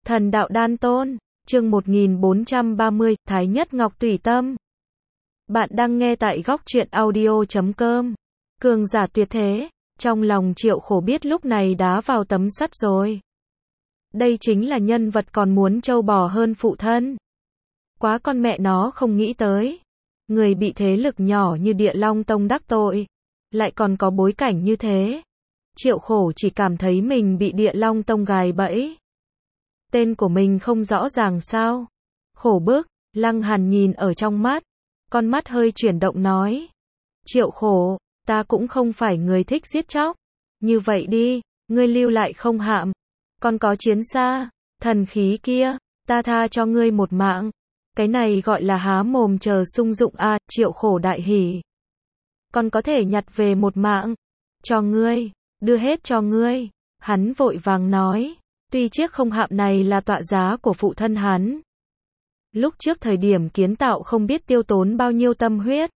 Thần đạo đan tôn, chương 1430, Thái Nhất Ngọc Tùy Tâm. Bạn đang nghe tại góc truyện audio.com. Cường giả tuyệt thế, trong lòng Triệu Khổ biết lúc này đá vào tấm sắt rồi. Đây chính là nhân vật còn muốn trâu bò hơn phụ thân. Quá con mẹ nó không nghĩ tới. Người bị thế lực nhỏ như Địa Long Tông đắc tội, lại còn có bối cảnh như thế. Triệu Khổ chỉ cảm thấy mình bị Địa Long Tông gài bẫy. Tên của mình không rõ ràng sao? Khổ bức, Lăng Hàn nhìn ở trong mắt, con mắt hơi chuyển động nói. Triệu Khổ, ta cũng không phải người thích giết chóc. Như vậy đi, ngươi lưu lại không hạm. Còn có chiến xa, thần khí kia, ta tha cho ngươi một mạng. Cái này gọi là há mồm chờ sung dụng a. Triệu Khổ đại hỉ. Còn có thể nhặt về một mạng. Cho ngươi, đưa hết cho ngươi. Hắn vội vàng nói. Tuy chiếc không hạm này là tọa giá của phụ thân hắn. Lúc trước thời điểm kiến tạo không biết tiêu tốn bao nhiêu tâm huyết.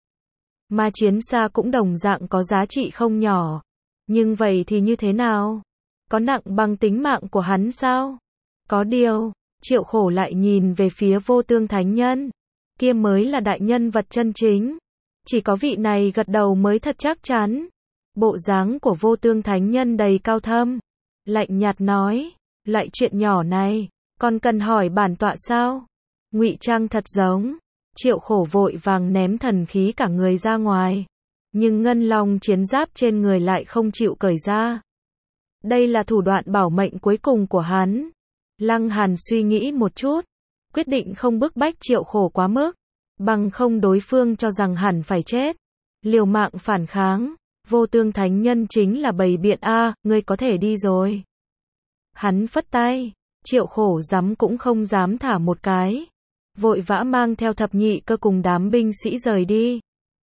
Mà chiến xa cũng đồng dạng có giá trị không nhỏ. Nhưng vậy thì như thế nào? Có nặng bằng tính mạng của hắn sao? Có điều, Triệu Khổ lại nhìn về phía Vô Tương Thánh Nhân. Kia mới là đại nhân vật chân chính. Chỉ có vị này gật đầu mới thật chắc chắn. Bộ dáng của Vô Tương Thánh Nhân đầy cao thâm. Lạnh nhạt nói. Loại chuyện nhỏ này, còn cần hỏi bản tọa sao? Ngụy trang thật giống. Triệu Khổ vội vàng ném thần khí cả người ra ngoài. Nhưng ngân long chiến giáp trên người lại không chịu cởi ra. Đây là thủ đoạn bảo mệnh cuối cùng của hắn. Lăng Hàn suy nghĩ một chút, quyết định không bức bách Triệu Khổ quá mức, bằng không đối phương cho rằng hẳn phải chết. Liều mạng phản kháng, Vô Tương Thánh Nhân chính là bày biện a, ngươi có thể đi rồi. Hắn phất tay, Triệu Khổ dám cũng không dám thả một cái. Vội vã mang theo thập nhị cơ cùng đám binh sĩ rời đi.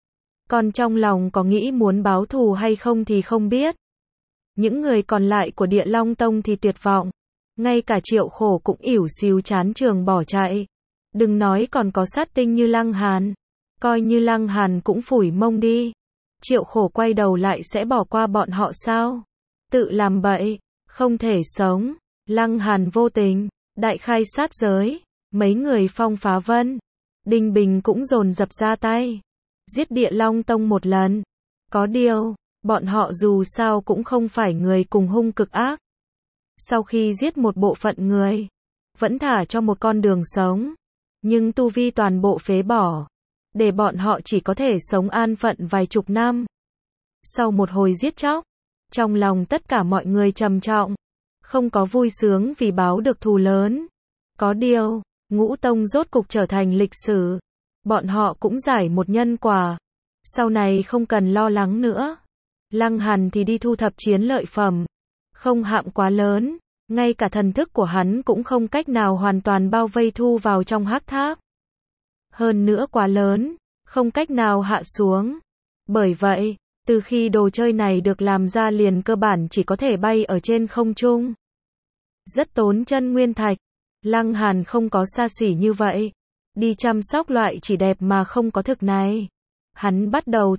Còn trong lòng có nghĩ muốn báo thù hay không thì không biết. Những người còn lại của Địa Long Tông thì tuyệt vọng. Ngay cả Triệu Khổ cũng ỉu xìu chán trường bỏ chạy. Đừng nói còn có sát tinh như Lăng Hàn. Coi như Lăng Hàn cũng phủi mông đi. Triệu Khổ quay đầu lại sẽ bỏ qua bọn họ sao? Tự làm bậy. Không thể sống. Lăng Hàn vô tình, đại khai sát giới, mấy người Phong Phá Vân, Đinh Bình cũng dồn dập ra tay, giết Địa Long Tông một lần. Có điều, bọn họ dù sao cũng không phải người cùng hung cực ác. Sau khi giết một bộ phận người, vẫn thả cho một con đường sống, nhưng tu vi toàn bộ phế bỏ, để bọn họ chỉ có thể sống an phận vài chục năm. Sau một hồi giết chóc, trong lòng tất cả mọi người trầm trọng, không có vui sướng vì báo được thù lớn. Có điều, Ngũ Tông rốt cục trở thành lịch sử. Bọn họ cũng giải một nhân quả. Sau này không cần lo lắng nữa. Lăng Hàn thì đi thu thập chiến lợi phẩm. Không hạm quá lớn, ngay cả thần thức của hắn cũng không cách nào hoàn toàn bao vây thu vào trong hắc tháp. Hơn nữa quá lớn, không cách nào hạ xuống. Bởi vậy, từ khi đồ chơi này được làm ra liền cơ bản chỉ có thể bay ở trên không trung. Rất tốn chân nguyên thạch. Lăng Hàn không có xa xỉ như vậy. Đi chăm sóc loại chỉ đẹp mà không có thực này. Hắn bắt đầu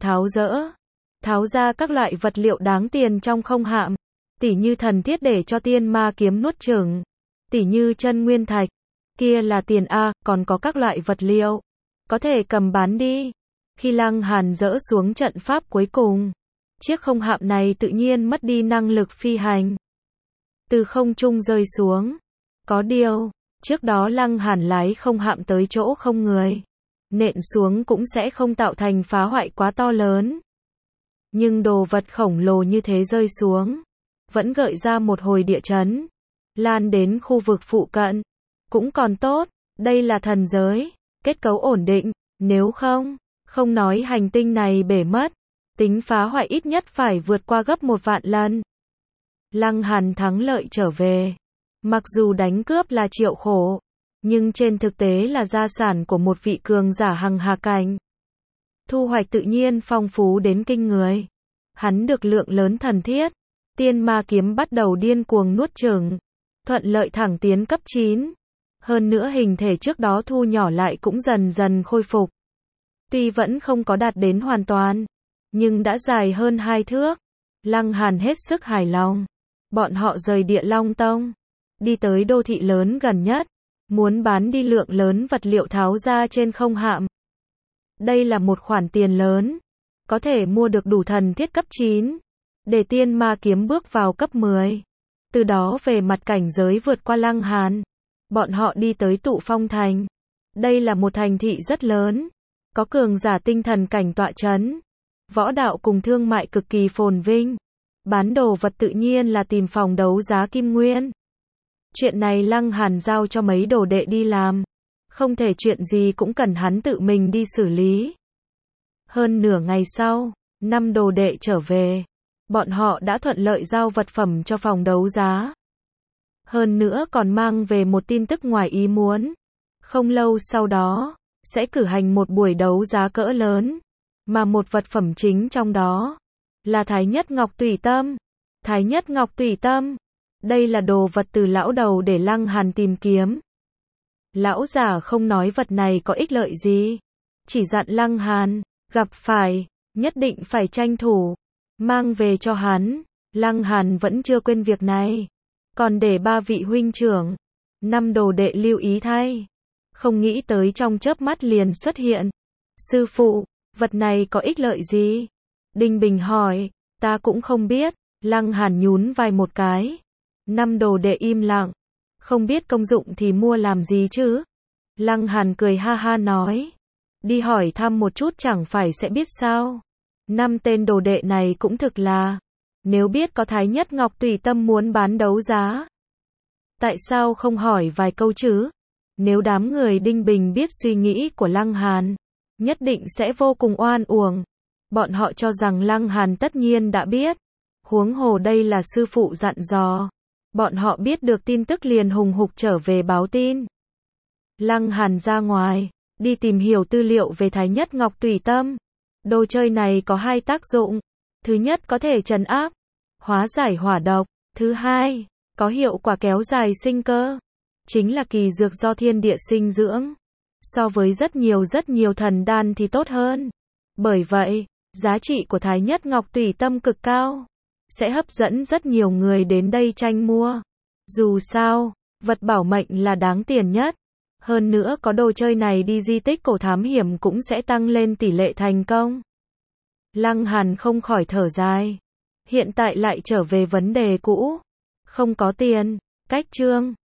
tháo ra các loại vật liệu đáng tiền trong không hạm. Tỉ như thần thiết để cho tiên ma kiếm nuốt chửng. Tỉ như chân nguyên thạch. Kia là tiền a, còn có các loại vật liệu. Có thể cầm bán đi. Khi Lăng Hàn dỡ xuống trận pháp cuối cùng, chiếc không hạm này tự nhiên mất đi năng lực phi hành. Từ không trung rơi xuống. Có điều, trước đó Lăng Hàn lái không hạm tới chỗ không người. Nện xuống cũng sẽ không tạo thành phá hoại quá to lớn. Nhưng đồ vật khổng lồ như thế rơi xuống, vẫn gợi ra một hồi địa chấn. Lan đến khu vực phụ cận. Cũng còn tốt, đây là thần giới. Kết cấu ổn định, nếu không nói hành tinh này bể mất, tính phá hoại ít nhất phải vượt qua gấp 1.000.000 lần. Lăng Hàn thắng lợi trở về. Mặc dù đánh cướp là Triệu Khổ, nhưng trên thực tế là gia sản của một vị cường giả hằng hà cảnh. Thu hoạch tự nhiên phong phú đến kinh người. Hắn được lượng lớn thần thiết, tiên ma kiếm bắt đầu điên cuồng nuốt chửng, thuận lợi thẳng tiến cấp 9. Hơn nữa hình thể trước đó thu nhỏ lại cũng dần dần khôi phục. Tuy vẫn không có đạt đến hoàn toàn, nhưng đã dài hơn 2 thước. Lăng Hàn hết sức hài lòng. Bọn họ rời Địa Long Tông. đi tới đô thị lớn gần nhất, muốn bán đi lượng lớn vật liệu tháo ra trên không hạm. Đây là một khoản tiền lớn, có thể mua được đủ thần thiết cấp 9, để tiên ma kiếm bước vào cấp 10. Từ đó về mặt cảnh giới vượt qua Lăng Hàn. Bọn họ đi tới Tụ Phong Thành. Đây là một thành thị rất lớn, có cường giả tinh thần cảnh tọa chấn. Võ đạo cùng thương mại cực kỳ phồn vinh. Bán đồ vật tự nhiên là tìm phòng đấu giá Kim Nguyên. Chuyện này Lăng Hàn giao cho mấy đồ đệ đi làm. Không thể chuyện gì cũng cần hắn tự mình đi xử lý. Hơn nửa ngày sau, 5 đồ đệ trở về. Bọn họ đã thuận lợi giao vật phẩm cho phòng đấu giá. Hơn nữa còn mang về một tin tức ngoài ý muốn. Không lâu sau đó, sẽ cử hành một buổi đấu giá cỡ lớn. Mà một vật phẩm chính trong đó là Thái Nhất Ngọc Tùy Tâm. Thái Nhất Ngọc Tùy Tâm. Đây là đồ vật từ lão đầu để Lăng Hàn tìm kiếm. Lão già không nói vật này có ích lợi gì. Chỉ dặn Lăng Hàn, gặp phải, nhất định phải tranh thủ. Mang về cho hắn. Lăng Hàn vẫn chưa quên việc này. Còn để 3 vị huynh trưởng, 5 đồ đệ lưu ý thay. Không nghĩ tới trong chớp mắt liền xuất hiện. Sư phụ, vật này có ích lợi gì? Đinh Bình hỏi, ta cũng không biết. Lăng Hàn nhún vai một cái. 5 đồ đệ im lặng. Không biết công dụng thì mua làm gì chứ? Lăng Hàn cười ha ha nói. Đi hỏi thăm một chút chẳng phải sẽ biết sao? 5 tên đồ đệ này cũng thực là. Nếu biết có Thái Nhất Ngọc Tùy Tâm muốn bán đấu giá. Tại sao không hỏi vài câu chứ? Nếu đám người Đinh Bình biết suy nghĩ của Lăng Hàn, nhất định sẽ vô cùng oan uổng. Bọn họ cho rằng Lăng Hàn tất nhiên đã biết. Huống hồ đây là sư phụ dặn dò. Bọn họ biết được tin tức liền hùng hục trở về báo tin. Lăng Hàn ra ngoài, đi tìm hiểu tư liệu về Thái Nhất Ngọc Tùy Tâm. Đồ chơi này có 2 tác dụng. Thứ nhất có thể trấn áp, hóa giải hỏa độc. Thứ hai, có hiệu quả kéo dài sinh cơ. Chính là kỳ dược do thiên địa sinh dưỡng. So với rất nhiều thần đan thì tốt hơn. Bởi vậy, giá trị của Thái Nhất Ngọc Tùy Tâm cực cao. Sẽ hấp dẫn rất nhiều người đến đây tranh mua. Dù sao, vật bảo mệnh là đáng tiền nhất. Hơn nữa có đồ chơi này đi di tích cổ thám hiểm cũng sẽ tăng lên tỷ lệ thành công. Lăng Hàn không khỏi thở dài. Hiện tại lại trở về vấn đề cũ. Không có tiền. Cách chương